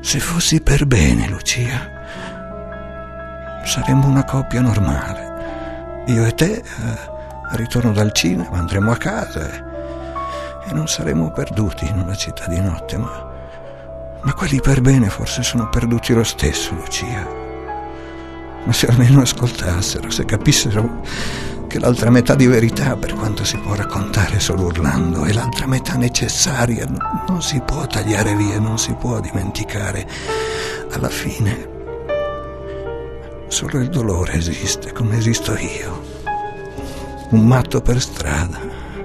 Se fossi per bene, Lucia, saremmo una coppia normale. Io e te, al ritorno dal cinema, andremo a casa e non saremo perduti in una città di notte, ma quelli per bene forse sono perduti lo stesso, Lucia. Ma se almeno ascoltassero, se capissero che l'altra metà di verità, per quanto si può raccontare solo urlando, è l'altra metà necessaria, non si può tagliare via, non si può dimenticare. Alla fine solo il dolore esiste, come esisto io. Un matto per strada.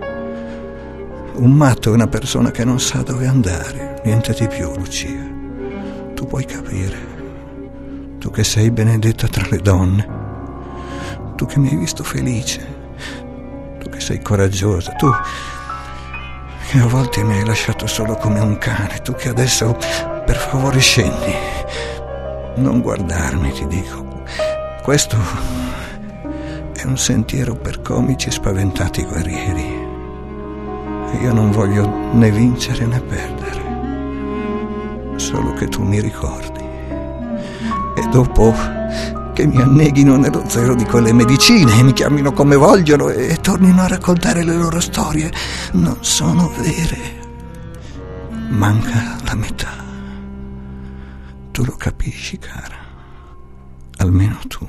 Un matto è una persona che non sa dove andare, niente di più, Lucia. Tu puoi capire. Tu che sei benedetta tra le donne, tu che mi hai visto felice, tu che sei coraggiosa, tu che a volte mi hai lasciato solo come un cane, tu che adesso per favore scendi, non guardarmi, ti dico, questo è un sentiero per comici spaventati guerrieri e io non voglio né vincere né perdere, solo che tu mi ricordi. E dopo che mi anneghino nello zero di quelle medicine e mi chiamino come vogliono e tornino a raccontare le loro storie, non sono vere. Manca la metà. Tu lo capisci, cara. Almeno tu.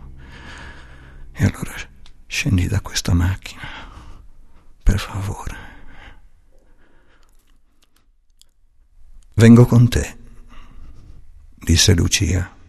E allora scendi da questa macchina, per favore. Vengo con te, disse Lucia.